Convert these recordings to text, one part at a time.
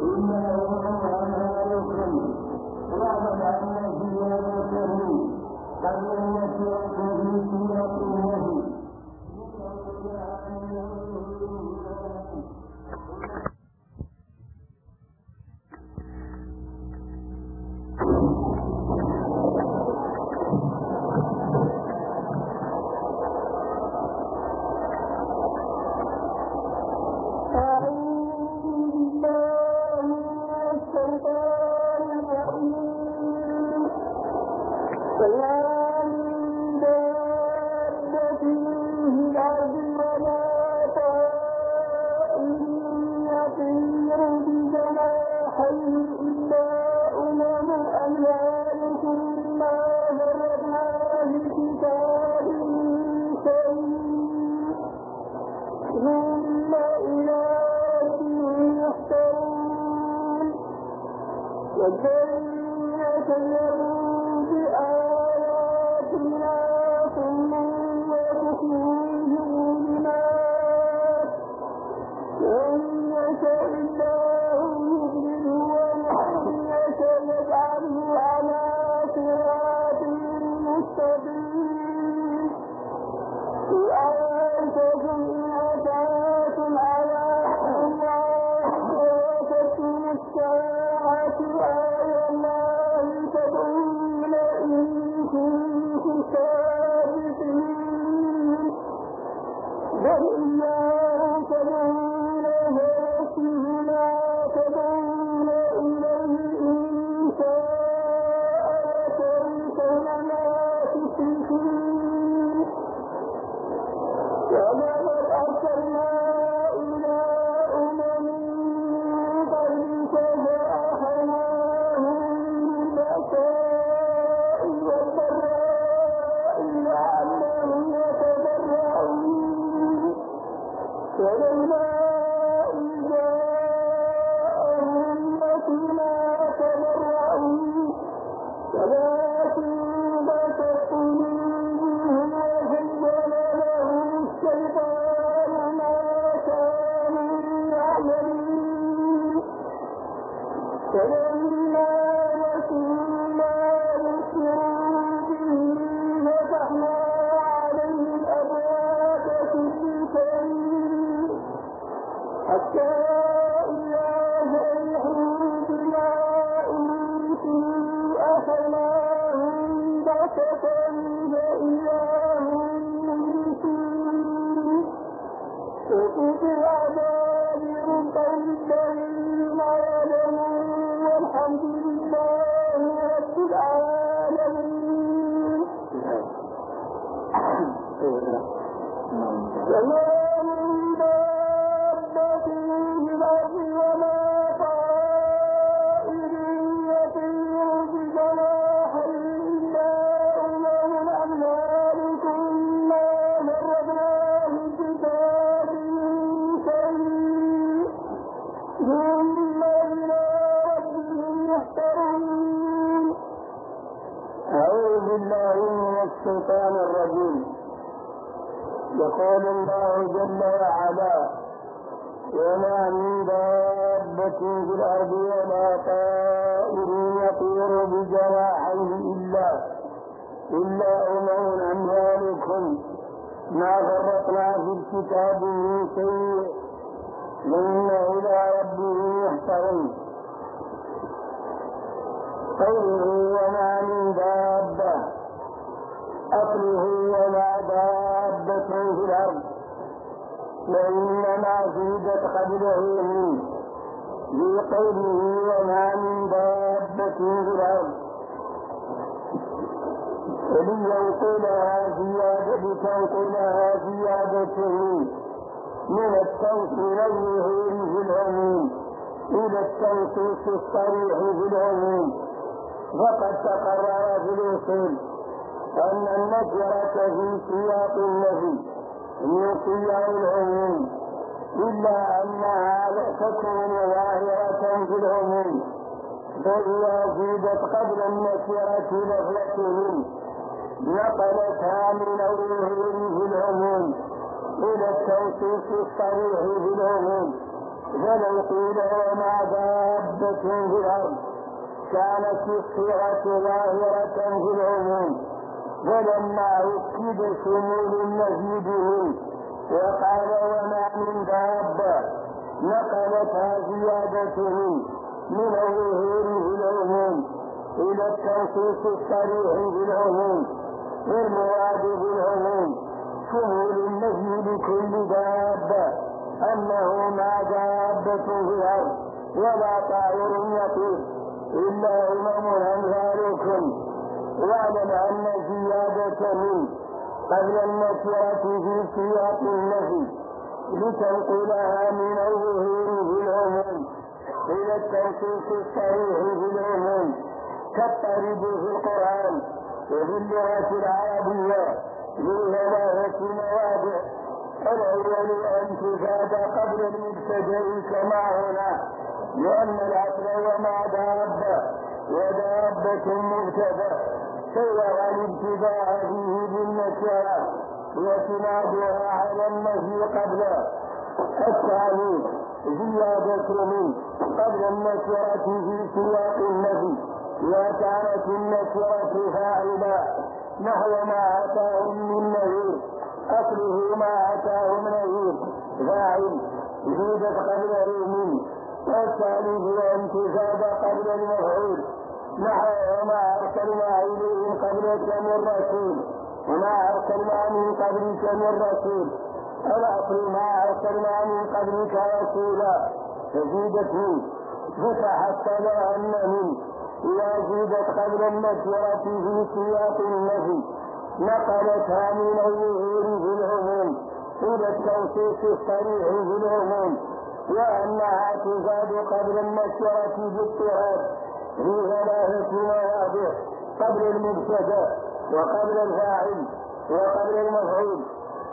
إلا أموالكم واعلم أن زيادته قد لم يسرق في سورة النبي يقول الله جل وعلا: وما من دابة في الأرض ولا طائر يطير بجناحيه إلا أمم أمثالكم ما فرطنا في الكتاب من شيء ثم إلى ربه يحشرون. قوله وما من دابة أصله وما دابة في الأرض، وإنما زيدت قبله منه بقوله وما من دابة في الأرض، لتنقلها زيادته من التنقيل الظهوري في العموم إلى التنقيص الصريح في العموم. وقد تقرر في الأصول أن النكرة في سياق النفي من سياق العموم، إلا أنها لا تكون ظاهرة في العموم، فإذا زيدت قبل النكرة لفظة نقلتها من الظهور في العموم إلى التنصيص الصريح في العموم، فلو قيل وما دابة في الأرض كانت الصيغة ظاهرة في العموم، فلما أكد شمول النفي به وقال وما من دابة نقلتها زيادته من الظهور في العموم إلى التنصيص الصريح في العموم، والمراد بالعموم شمول النفي لكل دابة أنه ما دابة في الأرض ولا طائر يطير إلا أمثالكم، واعلم أن زيادة من قبل النكرة في سياق النفي لتنقلها من الظهور في العموم إلى التنصيص الصريح في العموم كالطرد في القرآن وفي اللغة العربية لثلاثة مواضع. الأول أن تزاد قبل المبتدأ كما هنا، لأن العقل وما دابة ودابة مبتدأ سوغ الابتداء فيه بالنكرة واعتمادها على النفي قبله. الثاني زيادة من قبل النكرة في سياق النفي وكانت النكرة فاعلة نحو ما أتاهم من نذير، أصله ما أتاهم نذير فاعل زيدت قبله من. والثالث أن تزاد قبل المفعول نحو وما أرسلنا إليهم قبلك من رسول وما أرسلنا من قبلك من رسول، الأصل ما أرسلنا من قبلك رسولا فزيدت من، فتحصل أن من إذا زيدت قبل النكرة في سياق النفي نقلتها من الظهور في العموم إلى التنصيص الصريح في العموم، وأنها تزاد قبل النكرة باضطراد في ثلاثة مواضع: قبل المبتدأ وقبل الفاعل وقبل المفعول.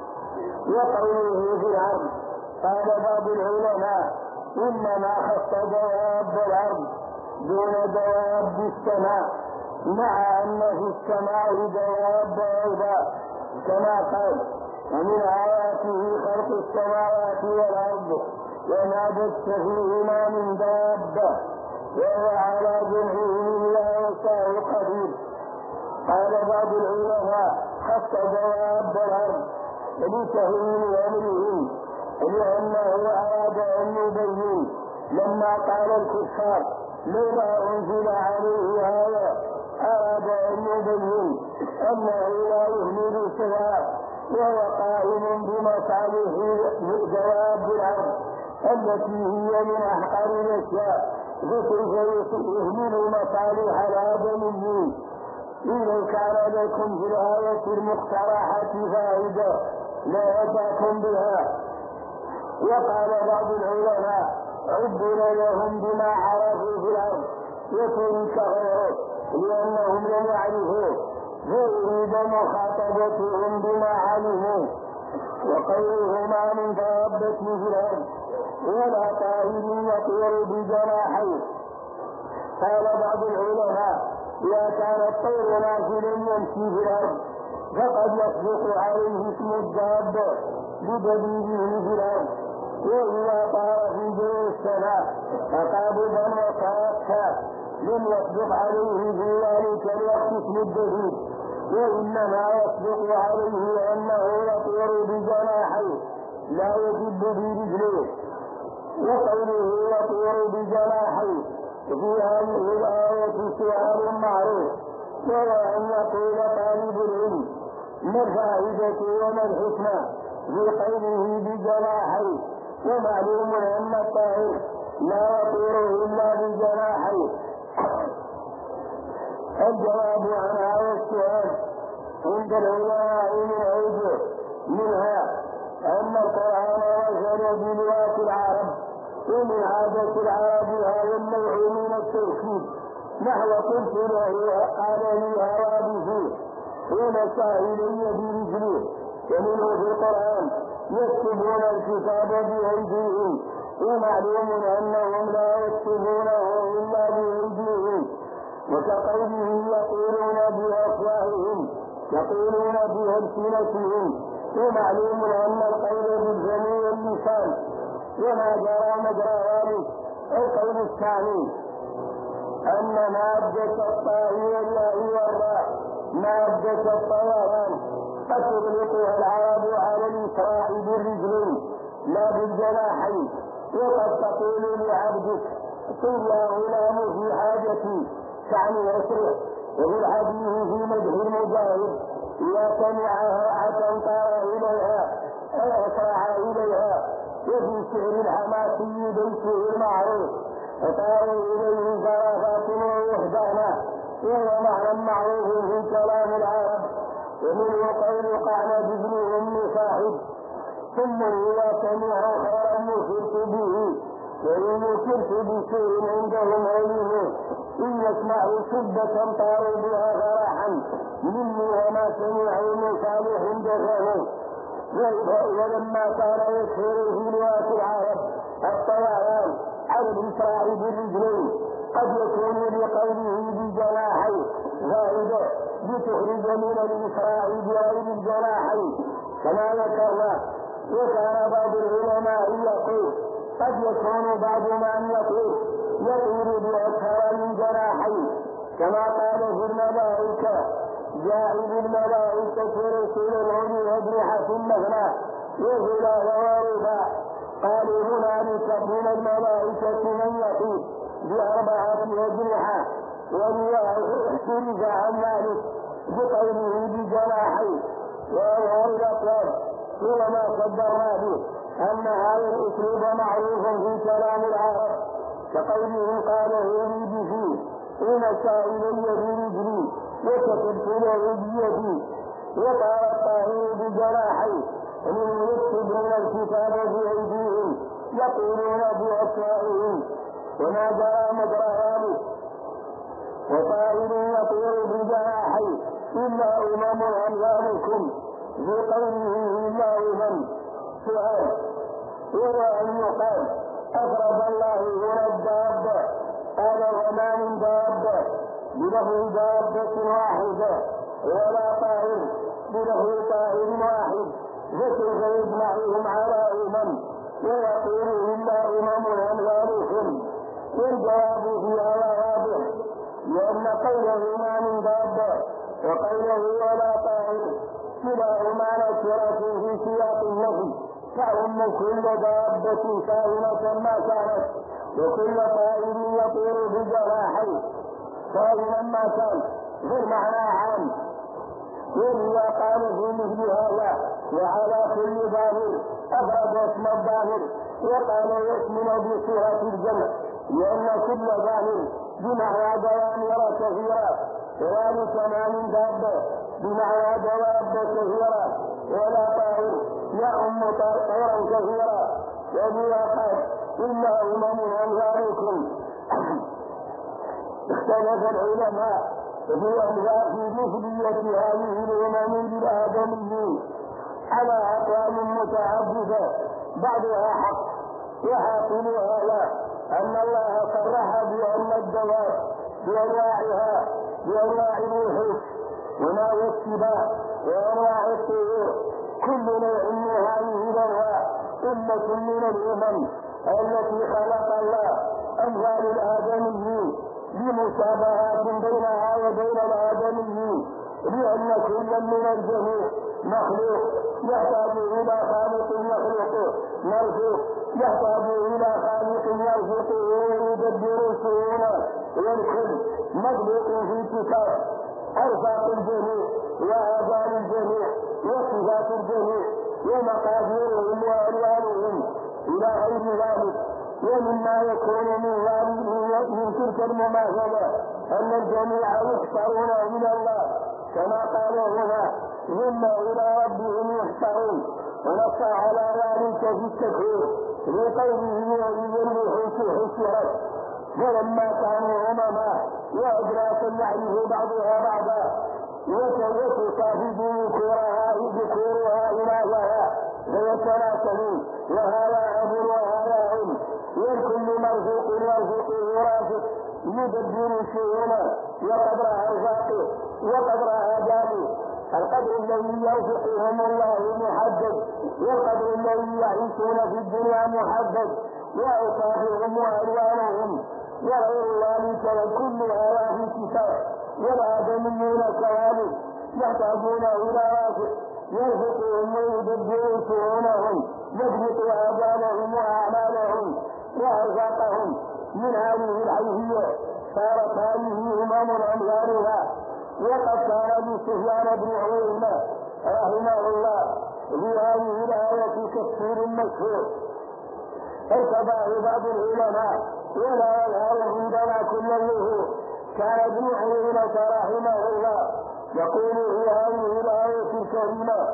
وقوله في العرض قال بعض العلماء إنما خص دواب الأرض دون دواب السماء، مع أن في السماء دواب أيضا كما قال ومن آياته خلق السماوات والأرض وما بث فيهما من دابة وهو على جمعه لا يشاء قدير. قال بعض العلماء خص دواب الأرض لتهوين أمرهم، لأنه أراد أن يبين لما قال الكفار لما أنزل عليه آية، أراد أن يبين أنه لا يهمل سواء وهو قائم بمصالح دواب الأرض التي هي من أحقر الأشياء، فكيف يهمل مصالح الآدميين؟ إذا كان لكم في الآية المقترحة فائدة لا أتاكم بها. وقال بعض العلماء عبر لهم بما عرفوا في الأرض وترك غيره لأنهم لم يعرفوه فيريد مخاطبتهم بما علموا. وقوله ما من دابة في الأرض ولا طائر يطير بجناحيه، قال بعض العلماء إذا كان الطير نازلا يمشي في الأرض فقد يصدق عليه اسم الدابة بدليله في الأرض، وإذا طار في جو السماء فقابضا وصاكا لم يصدق عليه في ذلك الوقت اسم الدليل، وإنما يصدق عليه أنه يطير بجناحيه لا يجب برجله. وقوله يطير بجناحيه في هذه الآية سؤال معروف، وهو أن يقول طالب العلم ما الفائدة وما الحكمة في قوله بجناحيه، ومعلوم أن الطائر لا يطير إلا بجناحيه. الجواب عن هذا السؤال عند العلماء من أوجه، منها أن القرآن نزل بلغة العرب، ومن عادة العرب هذا النوع من التوكيد، نحو قلت له قال لي هوابه ومسى إلي برجله. ومنه في القرآن يكتبون الكتاب بأيديهم، ومعلوم أنهم لا يكتبونه إلا بأيديهم. وكقوله يقولون بأفواههم يقولون بألسنتهم، ومعلوم أن القول بالجميع واللسان، وما جرى مجرى ذلك. القول الثاني أن مادة الطاهية والراء مادة الطيران قد تطلقها العرب على الإسراع بالرجلين لا بالجناحين، وقد تقول لعبدك قل يا غلام في حاجتي تعني اسرع. وفي الحديث في مدح المجاهد إذا سمعها عتنطر إليها أو أسرع إليها. وفي شعر الحماسي بيته المعروف فطاروا إليه زرافات ووحدانا، وهو معنى معروف في كلام العرب. ومنه قول قعن بابن أم صاحب ثم إذا سمعوا خيرا نصرت به وإن نصرت بسوء عندهم علمه إن يسمعوا شدة طاروا بها فرحا مني وما سمعوا من صالح دفعه. ولما كان يشهر في لغات العرب الطيران على الإسراع بالرجلين قد يكون لقوله بجناحين زائدة لتخرج من الإسراع بغير الجناحين كما ذكرنا. وكان بعض العلماء يقول قد يكون بعض من يطير بأكثر من جناحين كما قال في الملائكة جاعل الملائكة رسلا أولي أجنحة مثنى وثلاث ورباع. قالوا هنالك من الملائكة من يطير بأربعة أجنحة وليحترز عن ذلك بقوله بجناحين. وأظهر الأقوال هو ما قدرنا به أن هذا الأسلوب معروف في كلام العرب كقوله قال هوني به إن سائل برجلي وكتبت له بيدي. وقال الطاهر بجناحين ومن يكتبون الكتاب بأيديهم يقولون بأسمائهم وما جرى مجرى ذلك. وطائر يطير بجناحين إلا أممكم بقوله إلا سؤال وهو أن يقال أفرد الله هنا الدابة قال وما من دابة بلفظ دابة واحدة ولا طائر بلفظ طائر واحد فكيف يجمعهم على ويقول إلا أمثالكم. والجواب في هذا واضح لأن قوله ما من دابة وقوله ولا طائر كلاهما نكرة في سياق النفي تعم كل دابة كائنة ما كانت وكل طائر يطير بجناحيه كائنا ما كان فالمعنى عام. وإذا قال في مثل هذا وعلى كل ظاهر أفرد اسم الظاهر وقال يشمل بصيغة الجمع لأن كل ظاهر بمعنى دوامر كثيرة وذلك ما من دابة بمعنى دواب كثيرة ولا طائر يعم طائرا كثيرا. وبها قال إلا أمثالكم. اختلف العلماء في مثلية هذه الأمم بالآدميين على أقوال متعددة بعضها حق وحاصلها لا أن الله صرح بأن الدواب بأنواع الوحوش وما والسباع وأنواع الطيور كل نوع من هذه الأنواع أمة من الأمم التي خلق الله أمثال الآدميين بمشابهات بينها وبين الآدميين لأن كل من الجميع مخلوق يحتاج إلى خالق يخلقه مرزوق يحتاج إلى خالق يرزقه ويدبر الشؤون. والكل مخلوق في كتاب أرزاق الجميع وآذان الجميع وصفات الجميع ومقاديرهم وألوانهم إلى غير ذلك. ومما يكون من تلك المماثلة أن الجميع يحشرون إلى الله كما قال هنا ثم إلى ربهم يحشرون. ونص على ذلك في التكوير لقوله وإذا الوحوش حشرت. فلما كانوا أمما وأجراس يعرف بعضها بعضا وتصافد ذكورها إلهها فيتناسلون وهذا أب وهذا أم والكل مرزوق يرزق ورازق يدبر الشؤون وقدر أرزاقه وقدر آدابه القدر الذي يرزقهم الله محدد، والقدر الذي يعيشون في الدنيا محدد، وأوصافهم وألوانهم وغير ذلك، وكل هذا في كتاب. والآدميون كذلك يحتاجون إلى رازق يرزقهم ويدبر شؤونهم، يضبط آجالهم وأعمالهم وأرزاقهم. من هذه الحيثية صارت هذه أمثالها. وقد كان لسفيان بن عيينة رحمه الله في هذه الآية تفسير مشهور ارتباه بعض العلماء ولا يظهر عندنا كل الظهور. كان ابن عيينة رحمه الله يقول في هذه الآية الكريمة: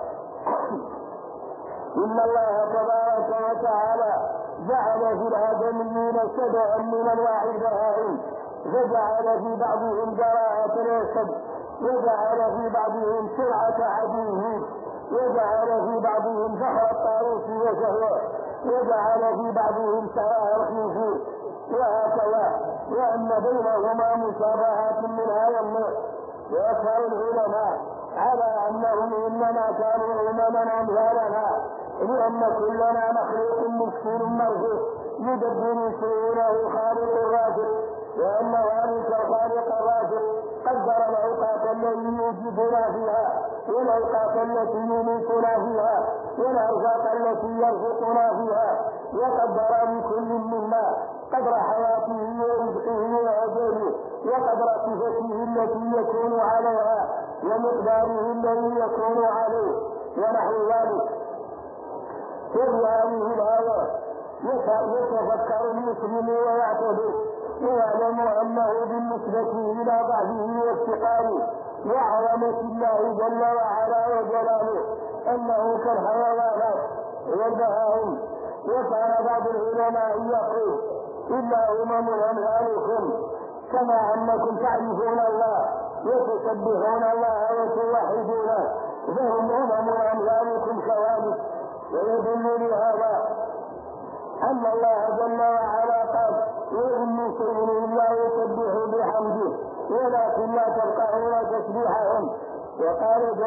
إن الله تبارك وتعالى جعل في الآدميين سبعا من أنواع البهائم، فجعل في بعضهم براءة الأسد، وجعل في بعضهم سرعة عدوه، وجعل في بعضهم فخر الطاووس وشهوة، وجعل في بعضهم سواء الخنزير، وهكذا، وأن بينهما مشابهات من هذا النوع. وأكثر العلماء على أنهم إنما كانوا أمما أمثالنا، لأن كلنا مخلوق مسكين مرزوق يدبر شؤونه خالق الرازق، وأن ذلك الخالق الرازق قدر الأوقات التي يوجدنا فيها، والأوقات التي يميتنا فيها، والأرزاق التي يرزقنا فيها، وقدر لكل منا قدر حياته ورزقه وأجله، وقدر صفته التي يكون عليها، ومقداره الذي يكون عليه، ونحو ذلك. وفي هذه الآية يتفكر المسلم ويعتبر ويعلم أنه بالنسبة إلى ضعفه وافتقاره وعظمة الله جل وعلا وجلاله أنه كالحيوانات والبهائم. وكان بعض العلماء يقول: إلا أمم أمثالكم، كما أنكم تعرفون الله وتسبحون الله وتوحدونه، فهم أمم أمثالكم كذلك. ويدل لهذا أن الله جل وعلا قال: وإن من شيء إلا يسبح بحمده ولكن لا تفقهون تسبيحهم. وقال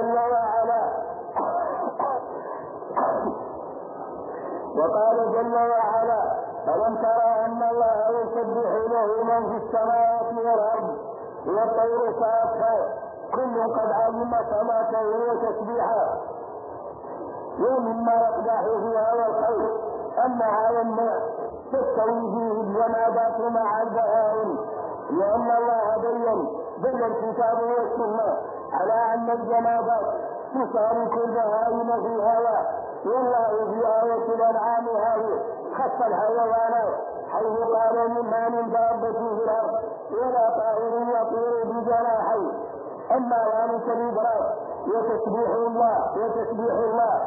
جل وعلا: ألم ترى أن الله يسبح له من في السماوات والأرض والطير صافات كل قد علم صلاته وتسبيحه. ومما يقدح في هذا القول أن هذا النوع تستوي فيه الجمادات مع البهائم، لأن الله بين الكتاب والسنة على أن الجمادات تشارك البهائم في هذا. والله في آية الأنعام هذه خص الحيوانات حيث قال: مما من دابة في الأرض ولا طائر يطير بجناحيه. أما ذلك الإدراك وتسبيح الله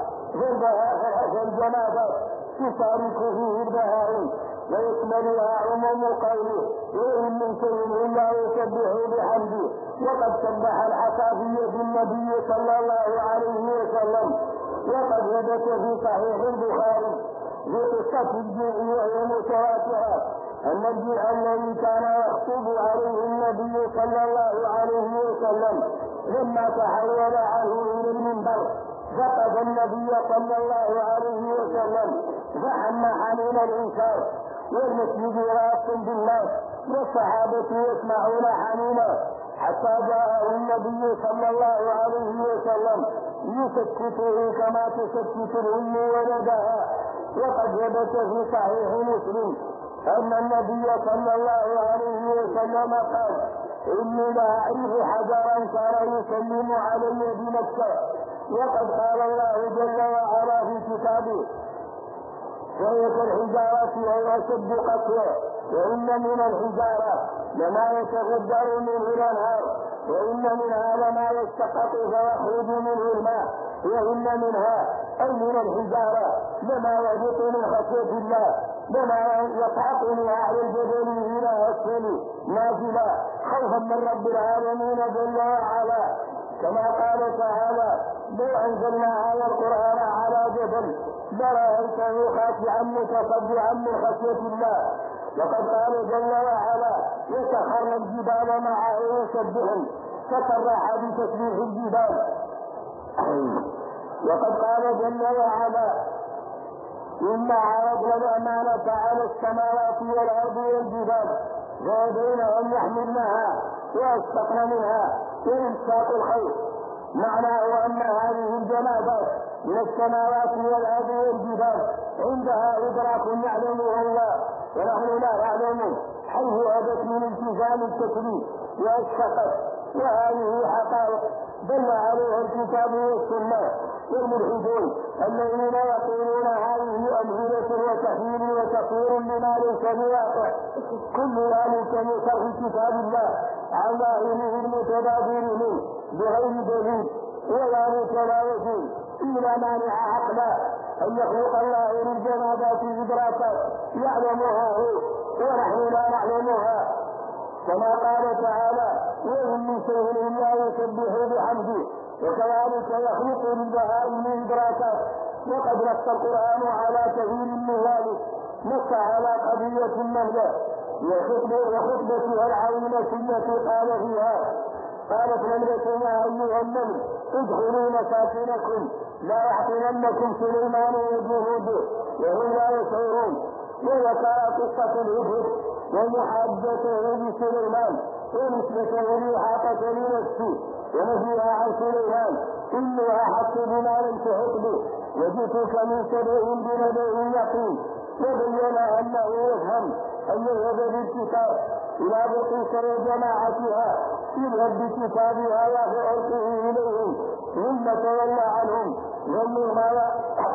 فالجمادات تشارك فيه البهائم، ويشملها عموم قوله: وإن من شيء إلا يسبح بحمده. وقد سبح الحكافي بالنبي صلى الله عليه وسلم. وقد ثبت في صحيح البخاري في قصة الجوع وهي متواترة أن الجوع الذي كان يخطب عليه النبي صلى الله عليه وسلم لما تحول عنه إلى المنبر فقد النبي صلى الله عليه وسلم فحن حنين الإنسان، والمسجد راس بالناس والصحابة يسمعون حنينه، حتى جاءه النبي صلى الله عليه وسلم يسكته كما تسكت الأم ولدها. وقد ثبت في صحيح مسلم أن النبي صلى الله عليه وسلم قال: إني لا أعرف حجرا كان يسلم علي بمكة. وقد قال الله جل وعلا في كتابه: وهي كالحجارة وهي أشد قسوة، وإن من الحجارة لما يتفجر منه الأنهار، وإن منها لما يشتقق فيخرج منه الماء، وإن منها أي من الحجارة لما يهبط من خشية الله، لما يصعق من أهل الجبل إلى أسفل نازلا خوفا من رب العالمين جل وعلا. كما قال تعالى: لو أنزلنا هذا القرآن على جبل لرأيته خاشعا متصدعا من خشية الله. وقد قال جل وعلا: وسخرنا الجبال معه يسبحن، فصرح بتسبيح الجبال. وقد قال جل وعلا إنا عرضنا الأمانة على السماوات والأرض والجبال فأبين أن يحملنها وأشفقن منها وإمساك الخير. معناه أن هذه الجمادات من السماوات والأرض والجبال عندها إدراك يعلمه الله ونحن لا نعلمه، حيث أبت من التزام التكليف وأشفقت، وهذه حقائق دل عليها الكتاب والسنة. والملحدون الذين يقولون هذه أمثلة وتحليل وتقرير لما ليس بواقع، كل ذلك من شرح كتاب الله عن ظاهره المتبادر منه بغير دليل، وذلك لا يجوز إلا مانع عقلا أن يخلق الله للجمادات إدراكا يعلمها هو ونحن لا نعلمها، كما قال تعالى وإن من شيء إلا يسبح بحمده، وكذلك يخلق للبهائم إدراكا. وقد نص القرآن على كثير من ذلك، نص على قضية النملة وخطبتها العظيمة التي قال فيها قالت نملة يا أيها النمل ادخلوا مساكنكم لا يحطمنكم سليمان وجنوده وهم لا يشعرون. وذكر قصة الهدهد ومحادثته بسليمان ونسبته لإحاطة لنفسه ونهيها عن سليمان إني أحط بما لم تحط به وجئتك من سبع بنبأ يقين. وبين أنه يفهم أن يذهب بالكتاب إلى بقيس وجماعتها يذهب بكتابها وألقه إليهم ثم تولى عنهم ظنوا ما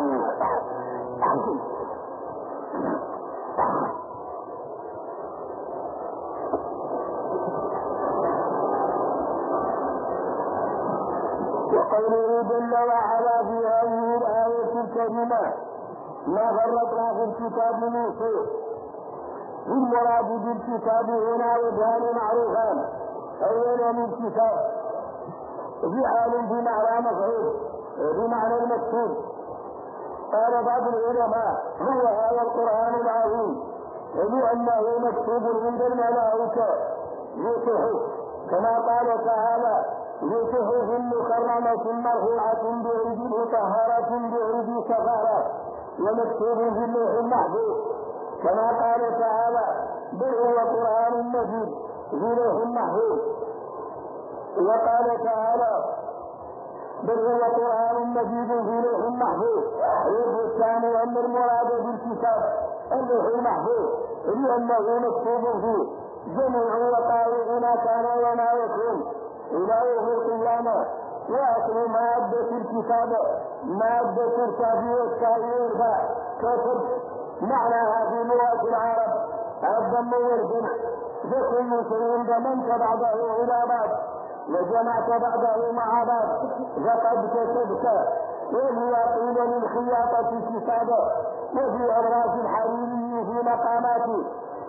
وقوله جل وعلا في هذه الآية الكريمة ما فرطنا في الكتاب من شيء. المراد بالكتاب هنا وجهان معروفان، أولا من كتاب فعال بمعنى مفعول بمعنى المكتوب. قال بعض العلماء هو هذا القرآن العظيم لأنه مكتوب عند الملائكة يصحف، كما قال تعالى يصحف مكرمة مرفوعة بأيدي مطهرة بأيدي سفارة ومكتوب في اللوح المحفوظ، كما قال تعالى بل هو قرآن مجيد في لوح محفوظ. وقال تعالى بل هو قرآن مجيد في لوح محفوظ. الوجه الثاني أن المراد بالكتاب اللوح المحفوظ لأنه مكتوب فيه جميع وقائعنا كان وما يكون إلى يوم القيامة. وأصل مادة الكتاب مادة الكاف والتاء كتب معناها في لغة العرب الضم والجمع، فكل شيء ضمنت بعضه إلى بعض وجمعت بعضه مع بعض فقد كتبت. وهي قيل للخياطة كتابة وفي أبراج الحريري في مقامات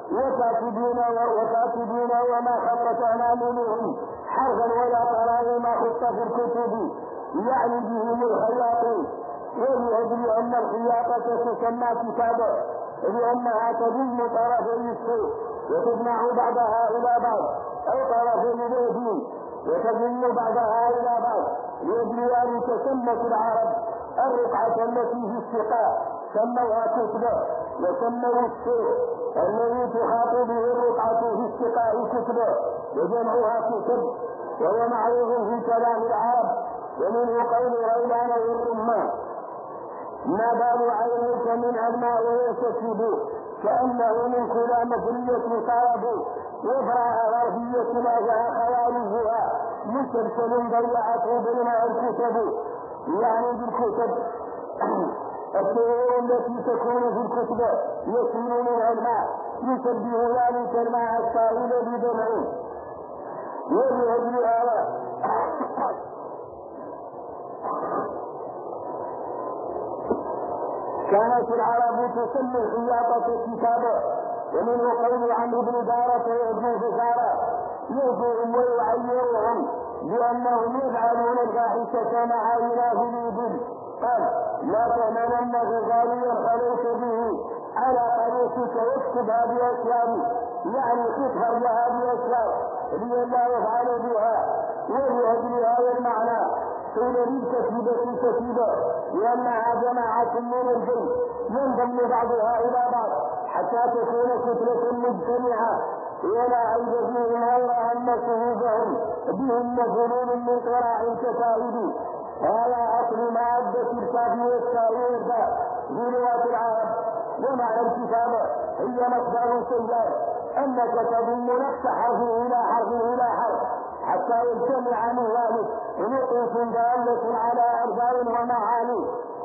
وكاتبين وما خطت أمامهم حرفا ولا ترى ما خط في الكتب يعني بهم الخياطين. ولأجل أن الخياطة تسمى كتابة لأنها تضم طرفي الشيء وتجمع بعضها إلى بعض أو طرفي اليدين وتضم بعضها إلى بعض. لأجل ذلك سمت العرب الرقعة التي في السقاء سموها كتبة، وسموا الشيء الذي تخاط به الرقعة في السقاء كتبة وجمعها كتب، وهو معروف في كلام العرب. ومنه قول غيلان والرمان ما بال عينيك من أبناء يستكبوا كأنه من كلا مفرية طرب وفراء غرفية لاجها خوارجها مسلسل ضيعته بين الكتب، يعني بالكتب الشعور التي تكون في الكتب يسير منها الماء يشبه ذلك الماء السائل بدمعه. ولأجل هذا كانت العرب تسمي الخياطة كتابة. ومنه قول عمرو بن دارة وابن فسارة يوفيهم ويعيرهم لأنهم يفعلون الفاحشة مع إله الإبل. قال لا تأمنن غزاليا خليت به على قميصك واكتبها بأسلام، يعني خطها لها بأسلام لئلا يفعل بها. ولأجل هذا المعنى قيل للكتيبة كتيبة لأنها جماعة من الجن ينضم بعضها إلى بعض حتى تكون كتلة مجتمعة ولا عيب فيهم غير أن صفوفهم بهم مفعول من قراع كتائب. هذا أصل مادة الكتاب والتأويل في لغة العرب. ومعنى الكتابة هي مصدر سيئات أنك تضم نفس حرف إلى حرف إلى حرف حتى يجتمع من ذلك نقوص دالة على أرباب ومعاني.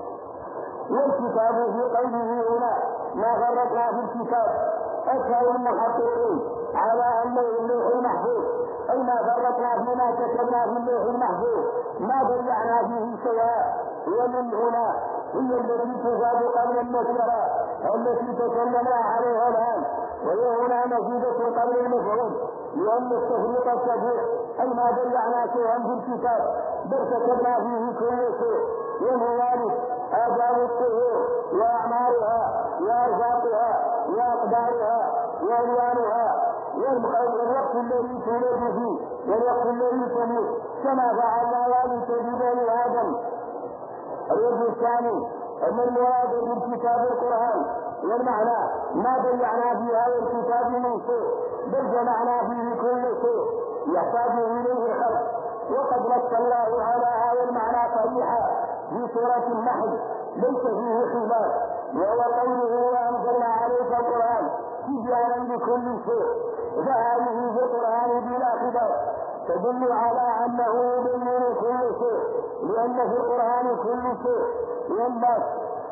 والكتاب في قوله هنا ما فرطنا في الكتاب أكثر المحققين على أنه اللوح المحفوظ أي ما فرطنا فيما كتبنا في اللوح المحفوظ ما ضيعنا فيه شيئا. ومن هنا هي التي تزاد قبل النكرة التي تكلمنا عليها الآن، وهي هنا مزيدة قبل المفعول لأن التفريط الكثير أي ما ضيعنا شيئا في الكتاب بل كتبنا فيه كل شيء. ومن ذلك آداب الطهور وأعمارها وأرزاقها وأقدارها وألوانها والوقت الذي تولد فيه والوقت الذي تموت كما فعلنا ذلك ببني آدم. الوجه الثاني أن المراد بالكتاب القرآن والمعنى ما ضيعنا في هذا الكتاب من شيء بل جمعنا فيه كل شيء يحتاج إليه الخلق. وقد نص الله على هذا المعنى صريحا في سورة النحل ليس فيه خلاف، وهو قوله وأنزلنا عليك القرآن تبيانا لكل شيء. فهذه في القرآن بلا خلاف تدل على أنه يبين كل شيء لأن في القرآن كل شيء. والناس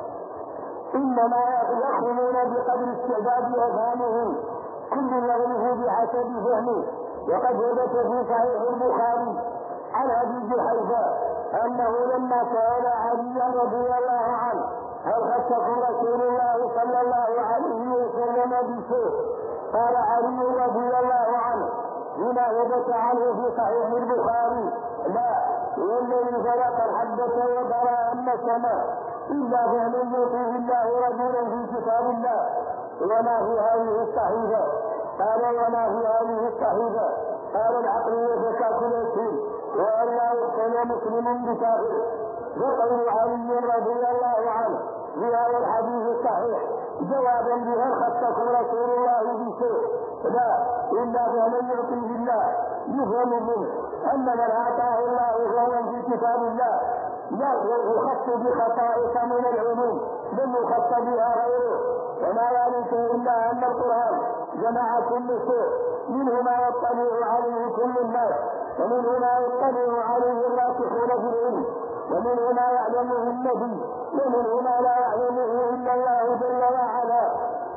إنما يخدمون بقدر استعداد أفهامهم كل يغلف بحسب فهمه. وقد ثبت في صحيح البخاري عن أبي جحيفة أنه لما سأل عليا رضي الله عنه هل خصكم رسول الله صلى الله عليه وسلم بشيء قال علي رضي الله عنه بما ثبت عنه في صحيح البخاري لا والذي خلق الحبة وبرأ النسمة إلا فمن يطيع الله رجلا في كتاب الله. وما في هذه الصحيفة؟ قال وما في هذه الصحيفة؟ قال العقل وزكاة اليتيم وأن لا يقتل مسلم بكافر. وقول علي رضي الله عنه في هذا الحديث الصحيح جوابا بها خصكم رسول الله بشيء لا إلا فمن يعطيه الله يفهم منه أن من أعطاه الله فهو في كتاب الله لا يخص بخصائص من العلوم لم يخص بها غيره. وما ذلك إلا أن القرآن جمع كل شيء منه ما يطلع عليه كل الناس ومنه ما يطلع عليه الراسخون في العلم ومنه ما يعلمه النبي ومنه ما لا يعلمه إلا الله جل وعلا.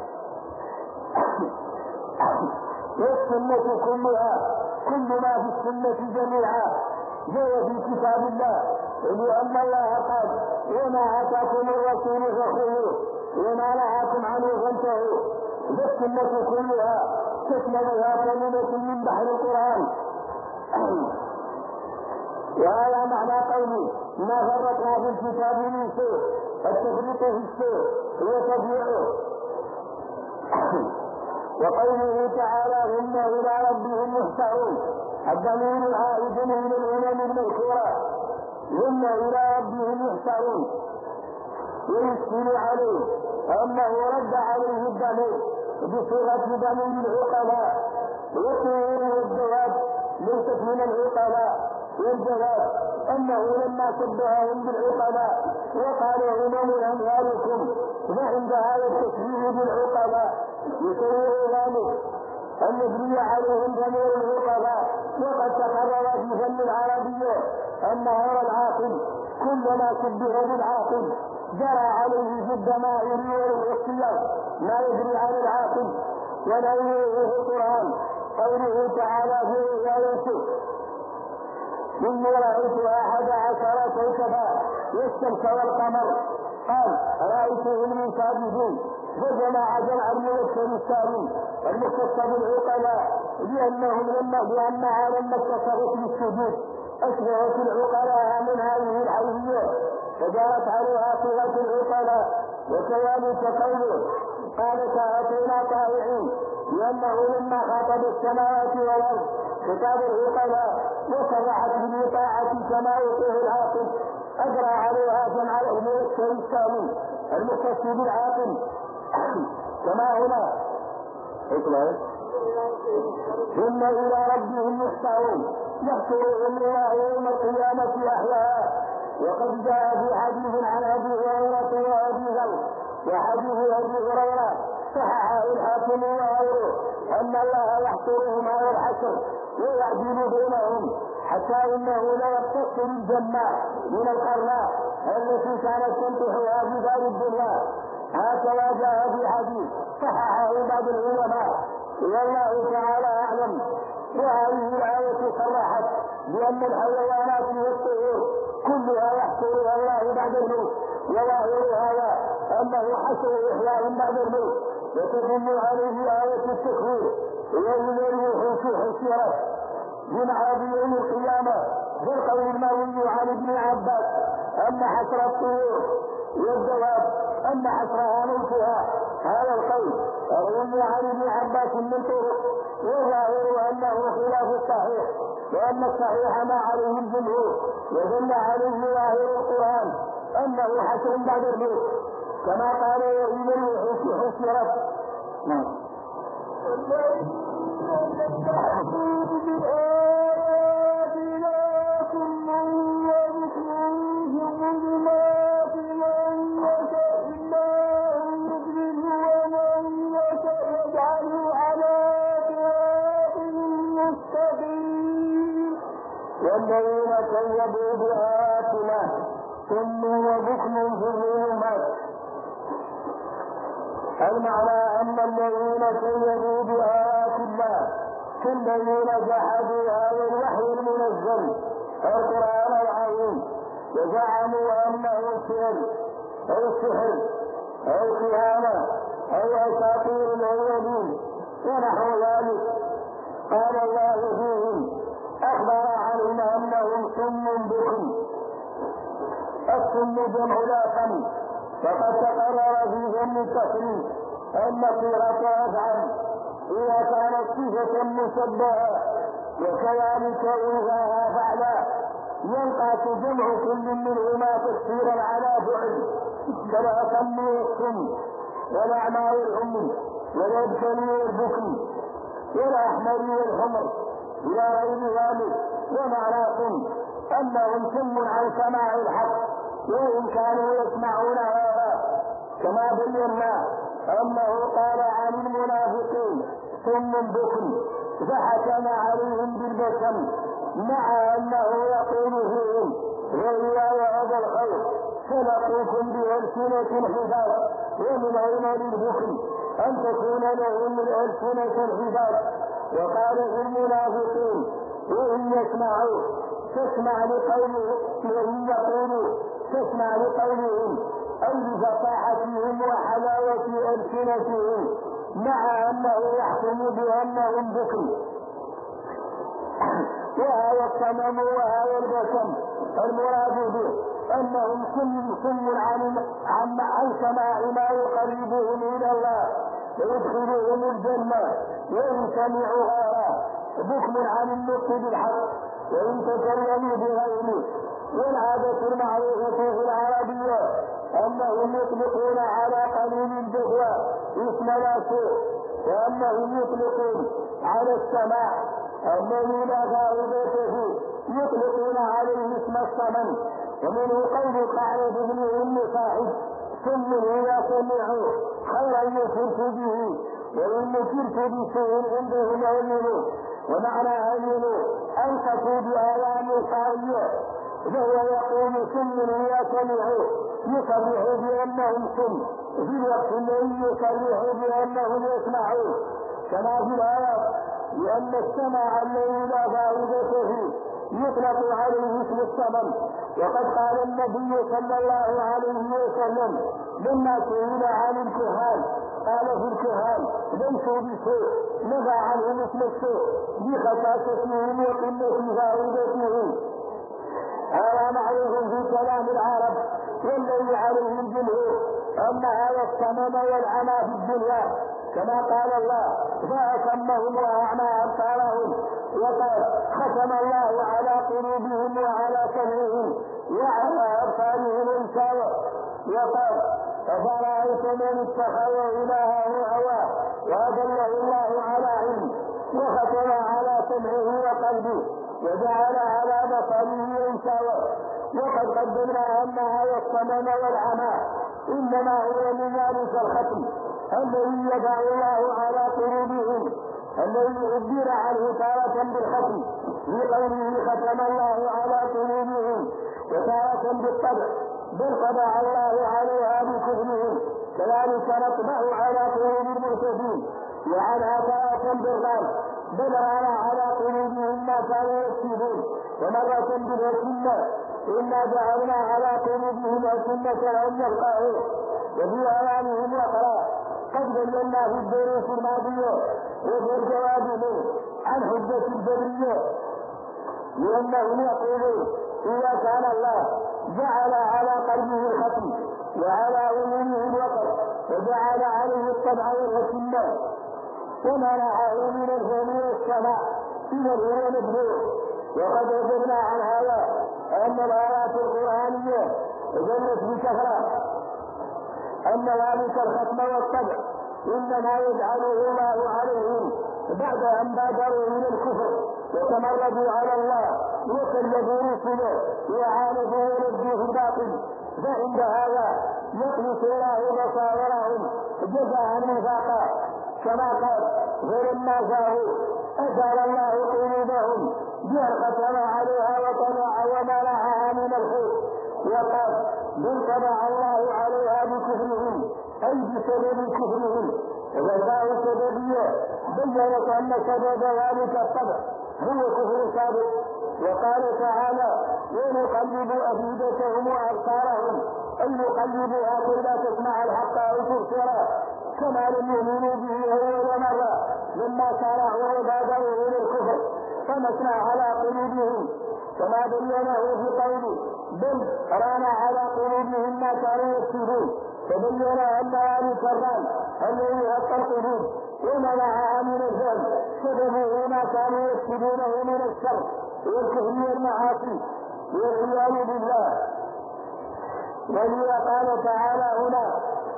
والسنة كلها كل ما في السنة جميعا جاء في كتاب الله لأن الله قال وما آتاكم الرسول فخذوه وما نهاكم عنه فانتهوا. والسنة كلها تشملها كلمة من بحر القرآن. وهذا معنى قوله ما فرطنا في الكتاب من شيء التفريط في الشيء وتبيعه. وقوله تعالى ثم إلى ربهم يحشرون الضمير العائد من الأمم المذكورة ثم إلى ربهم يحشرون ويشكل عليه أنه رد عليه الضمير بصيغة ضمير العقلاء وطيور الجواب ليست من العقلاء. والجواب أنه لما شبههم بالعقلاء وقالوا أمم أمثالكم فعند هذا التشبيه بالعقلاء يصير ذلك أن يجري عليهم ضمير العقلاء. وقد تقرر في فن العربية أن غير العاقل كلما شبه بالعاقل جرى عليه في الضمائر والصيغ ما يجري على العاقل. ونعيه في القرآن قوله تعالى في آياته إني رأيت 11 كوكبا والشمس والقمر قال رأيتهم من ساجدين وجمع جمع المذكر السالم المختص بالعقلاء لأنها لما اتصفت بالسجود أشبهت العقلاء من هذه الحيثية فجاءت عليها صيغة العقلاء. وكذلك قوله قال سآتينا طائعين لأنه لما خاطب السماوات والأرض خطاب العقلاء وصرحت بالإطاعة كما يطيع العاقل، أجرى عليها جمع المذكر السالم المختص بالعاقل كما هنا ثم إلى ربهم يحشرون يحشرهم الله يوم القيامة أحياء. وقد جاء في حديث عن أبي هريرة وأبي ذر وحديث أبي هريرة صححه الحاكم وغيره أن الله يحشرهم على الحشر ويعدل بينهم حتى إنه لا يقتص الجماع من القرناء التي كانت تنطحها في دار الدنيا. هكذا جاء في حديث صححه بعض العلماء والله تعالى أعلم. وهذه الآية صرحت بأن الحيوانات والطيور كلها يحشرها الله بعد الموت، وظاهر هذا أنه حشر إحياء بعد الموت، وتدل عليه آية التكوير ويوم الروح حشرت جمع بيوم القيامة. في القول المروي عن ابن عباس أن حشر الطيور والدواب أن حشرها موتها. هذا القول روي عن ابن عباس من طرق، والظاهر أنه خلاف الصحيح، وأن الصحيح ما عليه الجمهور ودل عليه ظاهر القرآن أنه حشر بعد الموت كما قال يوم الروح حشرت. والذين كذبوا بآياتنا ثم وبكم في الظلمات. المعنى أن الذين كذبوا بآيات الله كالذين جحدوا هذا الوحي المنزل القرآن العظيم وزعموا أنه سحر أو كهانة أو أساطير الأولين ونحو ذلك. قال الله فيهم أخبر عنهم أنهم سم بكم. السم جمع لاقم، فقد تقرر في ذم التفريق أن صيغة أفعل إذا كانت صفة مشبهة، وكذلك إذا فعلا ينقص جمع كل منهما تفسيرا على فعل كما سموا السم والأعمى والعمي والأبكم والبكم والأحمر والحمر إلى غير ذلك. ومعناكم أنهم سم عن سماع الحق وإن كانوا يسمعون هذا، كما بينا أنه قال عن المنافقين سم بكم فحكم عليهم بالبكم، مع أنه يقول فيهم وإياي هذا الخير سلقوكم بألسنة حداد، ومن أين للبكم أن تكون لهم الألسنة الحداد. وقال في المنافقين وإن يسمعوا تسمع لقوله وإن يقولوا تسمع لقولهم أي بفصاحتهم وحلاوة ألسنتهم، مع أنه يحكم بأنهم بكم. وهذا الصمم وهذا البكم المراد به أنهم سم عن سماع ما يقربهم إلى الله ويدخلهم الجنة، وإن سمعوا هذا بكم عن النطق بالحق وإن تكلموا بغيره. والعادة المعروفة في العربية أنهم يطلقون على قليل الجهوى اسم لا شيء، وأنهم يطلقون على السماع الذي لا فائدة فيه يطلقون عليه اسم الصمم. ومنه قول قعيد بن أم صاحب ثم إذا سمعوا خيرا يشرك به وإن شرك بشيء عندهم أمنوا. ومعنى أمنوا أنصفوا بآيام القائية، فهو يقول ثم إذا سمعوا يصرح بأنهم سم في الوقت الذي يصرح بأنهم يسمعون، كما في الآيات لأن السمع الذي لا فائدة فيه يطلق عليه اسم الصمم. وقد قال النبي صلى الله عليه وسلم لما سئل عن الكهان قال في الكهان ليسوا بشيء، نفى عنهم اسم الشيء بخصاصتهم وقلة فائدتهم. هذا معروف في كلام العرب، والذي عليه الجمهور أن هذا الصمم والعمى في الدنيا كما قال الله فأسمهم وأعمى أبصارهم وقال ختم الله على قلوبهم وعلى سمعهم وعلى أبصارهم غشاوة وقال أفرأيتم من اتخذ إلهه هواه وأضله الله على علم وختم على سمعه وقلبه وجعل على بصره غشاوة وقد قدمنا أن هذا الصمم والعمى إنما هو من ذلك الختم الذي يضع الله على قلوبهم الذي عبر عنه تارة بالختم في قوله ختم الله على قلوبهم وتارة بالطبع بل طبع الله عليها بكفرهم كذلك نطبع على قلوب المعتدين وعنها تارة بالرام بل على قلوبهم ما كانوا يكسبون ومرة بالأكمة إنا جعلنا على قلوبهم أكمة أن يفقهوا وفي أمامهم وقرا قد بينا في الدروس الماضية وفي الجواب منه عن حجة الجبرية لأنهم يقولون إذا كان الله جعل على قلبه الختم وعلى عيونه الوقر وجعل عليه الطبع والأكمة ومنعه من الفم والسماء إلى الهوى مبلوغ وقد وجدنا عن هذا أن الآيات القرآنية دلت بكثرة أن ذلك الختم والطبع إنما يجعله الله عليهم بعد أن بادروا من الكفر وتمردوا على الله وكذبوا رسله وعاندوا ونجوا الباطل فعند هذا يطلق الله بصائرهم جزاء نفاقا كما قال فلما جاءوا أزال الله قلوبهم بأن ختم عليها وطلع ومنعها من الخير وقال بل طبع الله عليها بكفرهم أي بسبب كفرهم وجزاء السببية بيّنت أن سبب ذلك الطبع هو كفر سابق وقال تعالى ونقلب أفئدتهم وأبصارهم أي نقلبها كي لا تسمع الحق أو تبصره كما لم يؤمنوا به أول مرة لما سارعوا وبادروا إلى الكفر فمسنا على قلوبهم كما بينه في قوله بل ران على قلوبهم ما كانوا يكسبون فبين أن ذلك الران الذي غطى القلوب ومنعها من الذنب سببه ما كانوا يكسبونه من الشر والكفر والمعاصي والعياذ بالله. ولذا قال تعالى هنا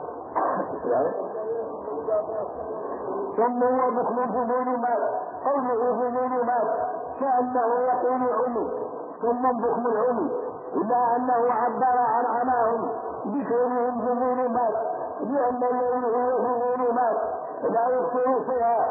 ثم وبكم في ظلمات قوله في ظلمات كأنه يقول عمي ثم بكم العمي إلا أنه عبر عن عماهم بكونهم في ظلمات لأن الذي هو في ظلمات لا يبصر فيها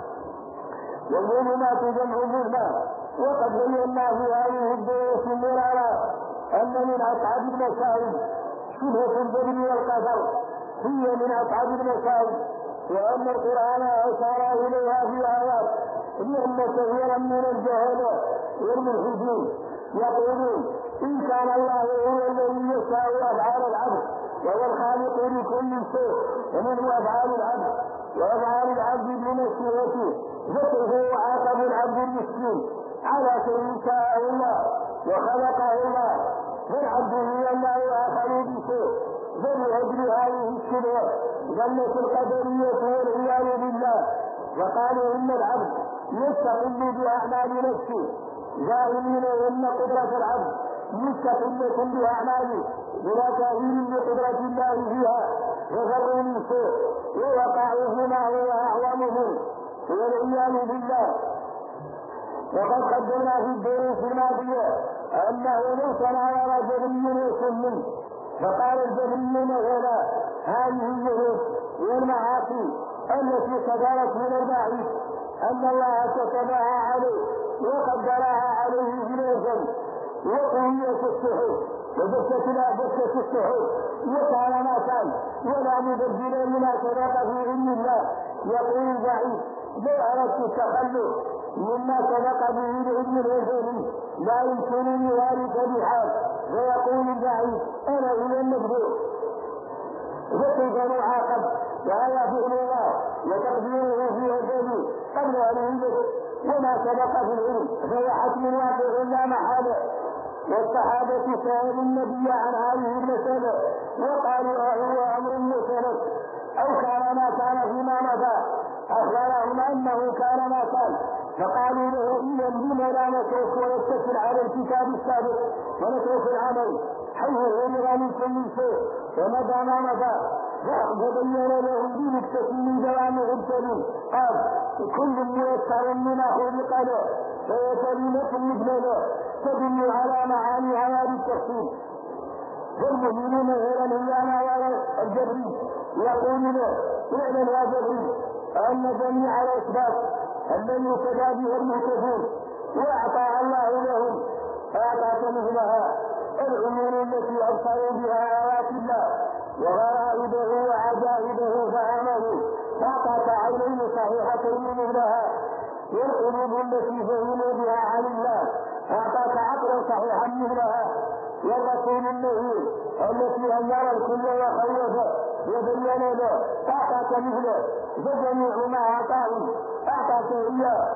والظلمات جمع ظلمة وقد بينا في هذه الدروس مرارا أن من أصعب المسائل شبهة الجبر والقدر هي من أصعب المسائل وأن القرآن أشار إليها في آيات لأن كثيرا من الجهلة والملحدين يقولون إن كان الله هو الذي يشاء أفعال العبد وهو الخالق لكل شيء ومنه أفعال العبد وأفعال العبد بمشيئته فكيف يعاقب العبد المسكين على شيء شاء الله وخلقه الله فالعبد هو الله آخر بشيء فلأجل هذه الشبهة ظنت القدرية والعياذ بالله وقالوا إن العبد يستقل بأعمال نفسه جاهلين أن قدرة العبد مستقلة بأعماله بلا تأويل لقدرة الله فيها وفروا من شيء ووقعوا فيما هو أعظم منه والعياذ بالله. وقد قدمنا في الدروس الماضية أنه ليس على جبري وسلم فقال الجبري مثلا هذه الذنوب والمعاصي التي صدرت من البعيد أن الله كتبها عليه وقدرها عليه في الأزل وقوية الصحف وجثة الصحف وكان ما كان ولا مبدل لما سبق في علم الله. يقول البعيد لو أردت التخلص مما سبق به العلم الأزلي لا يمكنني ذلك بحال ويقول البعيد أنا هو المبدوع وكيف نعاقب وهذا فعل الله وتقديره في أزلي قبل أن ينبت وما سبق في العلم فهو حتم واقع لا محالة. والصحابة سألوا النبي عن هذه المسألة وقالوا هو أمر مسلم أو كان ما كان فيما مضى أخبرهم أنه كان ما كان فقالوا له إذا لما لا نترك ونتكل على الكتاب السابق ونترك العمل حيث أمر من كل شيء ومضى ما مضى فبين لهم بنكتة من جوامع الكلم قال كل ميسر لما خلق له فيكلمة مثل له تدل على معاني هذا التفصيل فالمؤمنون غير الإيمان ولا الجبري يقول له اعلن يا جبري أن جميع الأسباب الذي ارتدى بها المهتدون وأعطى الله لهم أعطاك مثلها العيون التي أبصروا بها آيات الله وغرائبه وعجائبه فعملوا أعطاك عينين صحيحتين مثلها والقلوب التي فهموا بها عن الله أعطاك عقلا صحيحا مثلها والرسول النبي التي أنار الكل وخوفه وبين له أعطاك مثله فجميع ما أعطاك إياه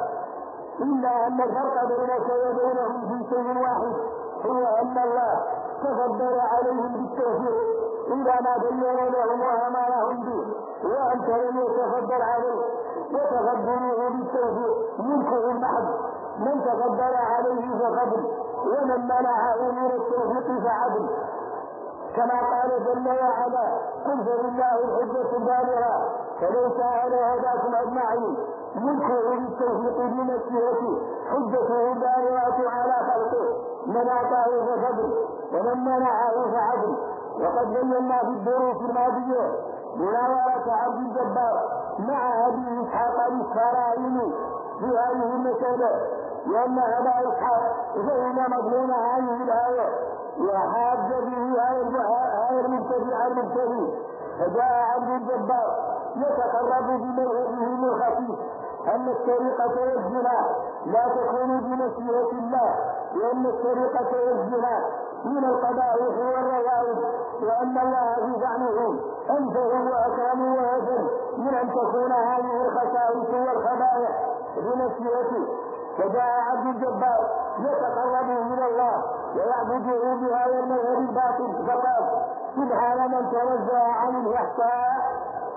إلا أن الفرق بينك وبينهم في شيء واحد هو أن الله تفضل عليهم بالتوفيق إلى ما بين لهم وأمرهم به وأنت لم يتفضل عليه وتفضله بالتوفيق ملكه المحض من تفضل عليه فقبل ومن منعه من التوفيق فعدل كما قال جل وعلا قل فلله الحجة البالغة فليس على هداكم أجمعين ملكه بالتوفيق بمشيئته حجته البالغة على خلقه من أعطاه فقبل ومن منعه فعدل وقد بينا في الدروس الماضية مناورة عبد الجبار مع أبي إسحاق الإسرائيلي في هذه المسألة لأن أبا إسحاق فهم مضمون هذه الآية وحاج به هذا المبتدع المبتدئ فجاء عبد الجبار يتقرب بموعظه الخفيف أن السرقة والزنا لا تكون بمشيئة الله لأن السرقة والزنا من القبائح والرذائل وأن الله في زعمه أنزه وأكرم وأجل من أن تكون هذه الخسائس والخبائح بمشيئته فجاء عبد الجبار يتقرب من الله ويعبده بهذا المذهب الباطل فقال سبحان من تنزه عن الفحشاء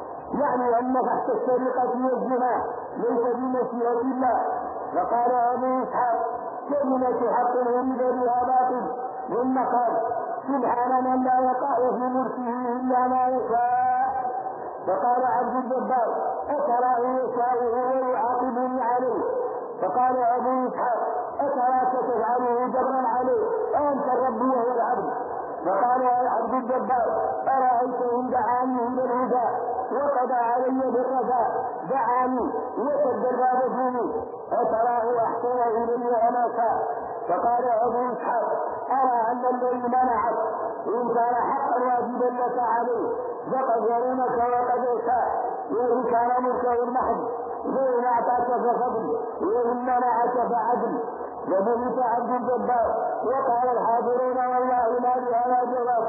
يعني أن فحش السرقة والزنا ليس بمشيئة الله فقال أبو إسحاق كلمة حق أريد بها باطل ثم قال سبحان من لا يقع في ملكه إلا ما يشاء فقال عبد الجبار أتراه يشاءه ويعاقبني عليه فقال أبو إسحاق أتراك تفعله جبرا عليه أنت الرب وهو العبد فقال عبد الجبار أرأيت إن دعاني إلى الهدى وقضى علي بالرجاء دعاني وسد الباب فيه أتراه أحسن إلي وما شاء فقال أبو إسحاق أرى أن الذي منعك إن كان حقا واجبا لك عليه فقد يرونك وقد يشاء وإن كان ملكه المحض فإن أعطاك ففضل وإن منعك فعدل وبهت عبد الجبار وقال الحاضرون والله ما لهذا جواب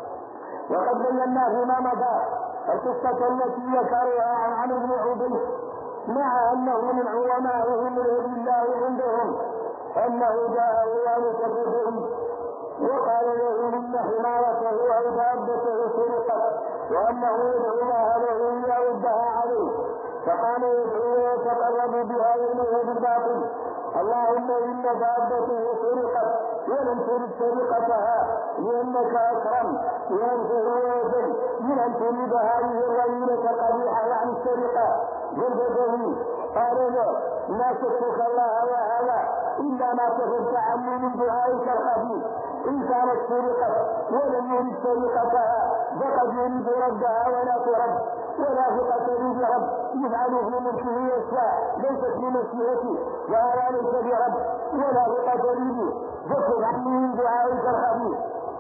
وقد بينا فيما مضى القصة التي ذكرها عن عمرو بن عبيد مع أنه من علمائهم من يد الله عندهم أنه جاء ذلك بهم وقال له إن حمارته أو دابته سرقت وأنه يدعو الله له ليردها عليه فقال يدعو ويتقرب بها المذهب الباطل اللهم إن دابته سرقت ولم ترد سرقتها لأنك أكرم وأنته ويجل من أن تريد هذه الرذيلة القبيحة يعني السرقة بالبدوي قال له ما شكرك الله وهذا إلا ما كفرت عني من دعائك الخفيف إن كانت سرقت ولم يرد سرقتها فقد يريد ردها ولا ترد ولا ثقة لي برب يفعل في ملكه يشاء ليست بمشيئته وهذا ليس برب ولا ثقة لي فكف عني من دعائك الخفيف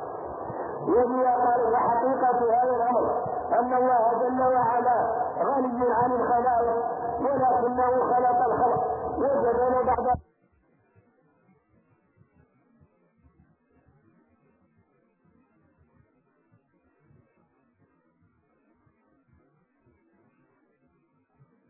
وبها قال وحقيقة هذا الأمر أن الله جل وعلا غني عن الخلائق ولكنه خلق الخلق وجدنا بعد